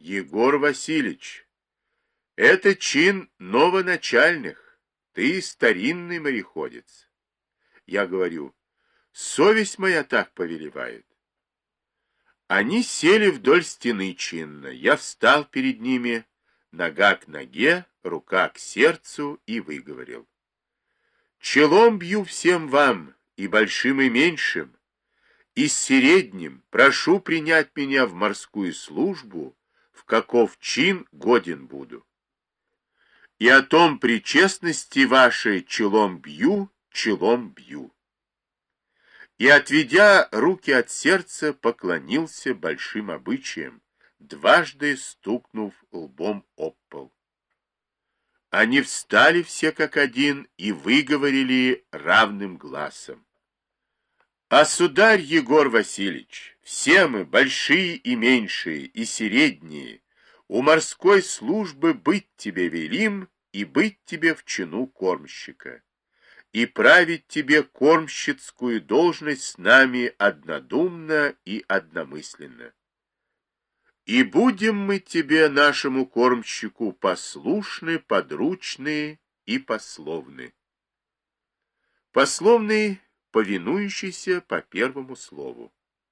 Егор Васильевич, это чин новоначальных, ты старинный мореходец. Я говорю, совесть моя так повелевает. Они сели вдоль стены чинно, я встал перед ними, нога к ноге, рука к сердцу и выговорил. Челом бью всем вам, и большим, и меньшим, и средним прошу принять меня в морскую службу, в каков чин годен буду. И о том при честности вашей челом бью, челом бью. И, отведя руки от сердца, поклонился большим обычаям, дважды стукнув лбом об пол. Они встали все как один и выговорили равным гласом. А сударь Егор Васильевич, все мы, большие и меньшие, и средние, у морской службы быть тебе велим и быть тебе в чину кормщика, и править тебе кормщицкую должность с нами однодумно и одномысленно. И будем мы тебе, нашему кормщику, послушны, подручны и пословны. Пословный, повинующийся по первому слову.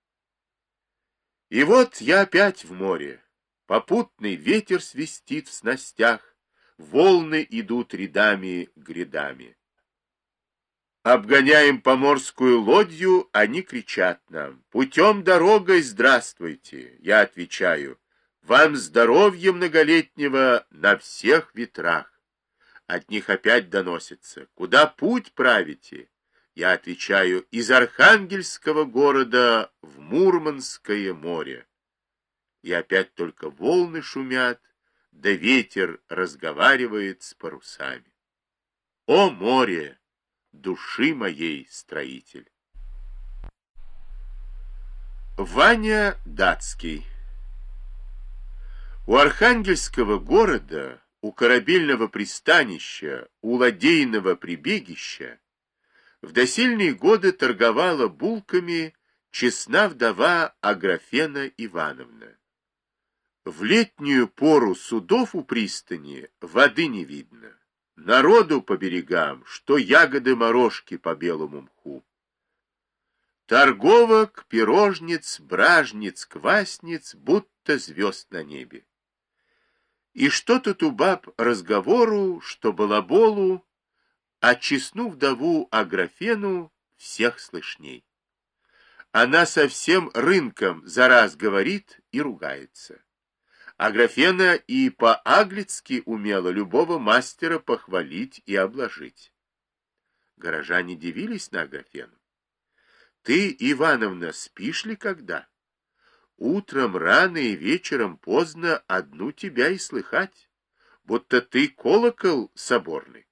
И вот я опять в море. Попутный ветер свистит в снастях, волны идут рядами-грядами. Обгоняем поморскую лодью, они кричат нам: «Путем дорогой здравствуйте!» Я отвечаю: «Вам здоровья многолетнего на всех ветрах!» От них опять доносится: «Куда путь правите?» Я отвечаю: «Из Архангельского города в Мурманское море». И опять только волны шумят, да ветер разговаривает с парусами. О море! Души моей строитель. Ваня Датский. У Архангельского города, у корабельного пристанища, у ладейного прибегища в досельные годы торговала булками честна вдова Аграфена Ивановна. В летнюю пору судов у пристани воды не видно. Народу по берегам, что ягоды-морожки по белому мху. Торговок, пирожниц, бражниц, квасниц, будто звезд на небе. И что тут у баб разговору, что балаболу, а честну вдову Аграфену всех слышней. Она со всем рынком за раз говорит и ругается. Аграфена и по-аглицки умела любого мастера похвалить и обложить. Горожане дивились на Аграфену. Ты, Ивановна, спишь ли когда? Утром рано и вечером поздно одну тебя и слыхать, будто ты колокол соборный.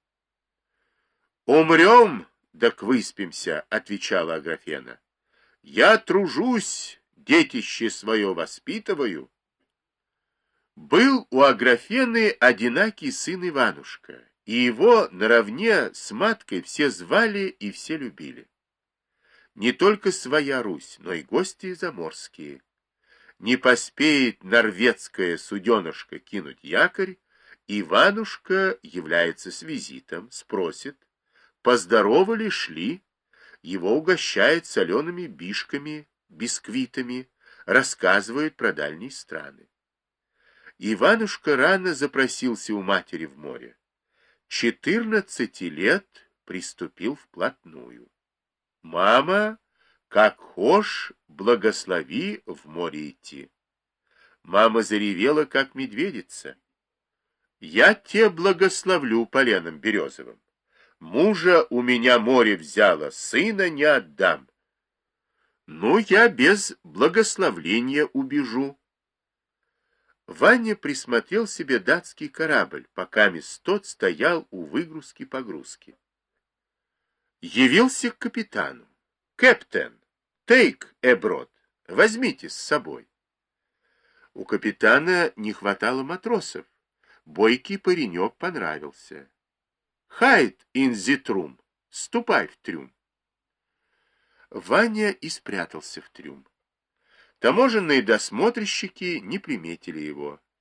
Умрем, так выспимся, отвечала Аграфена. Я тружусь, детище свое воспитываю. Был у Аграфены одинакий сын Иванушка, и его наравне с маткой все звали и все любили. Не только своя Русь, но и гости заморские. Не поспеет норвежская суденышка кинуть якорь, Иванушка является с визитом, спросит, поздоровали, шли, его угощает солеными бишками, бисквитами, рассказывает про дальние страны. Иванушка рано запросился у матери в море. 14 лет приступил вплотную. Мама, как хошь, благослови в море идти. Мама заревела, как медведица. Я те благословлю поленом березовым. Мужа у меня море взяло, сына не отдам. Ну, я без благословления убежу. Ваня присмотрел себе датский корабль, пока тот стоял у выгрузки-погрузки. Явился к капитану. «Кэптен, take abroad, возьмите с собой». У капитана не хватало матросов. Бойкий паренек понравился. «Hide in the трюм, ступай в трюм». Ваня и спрятался в трюм. Таможенные досмотрщики не приметили его.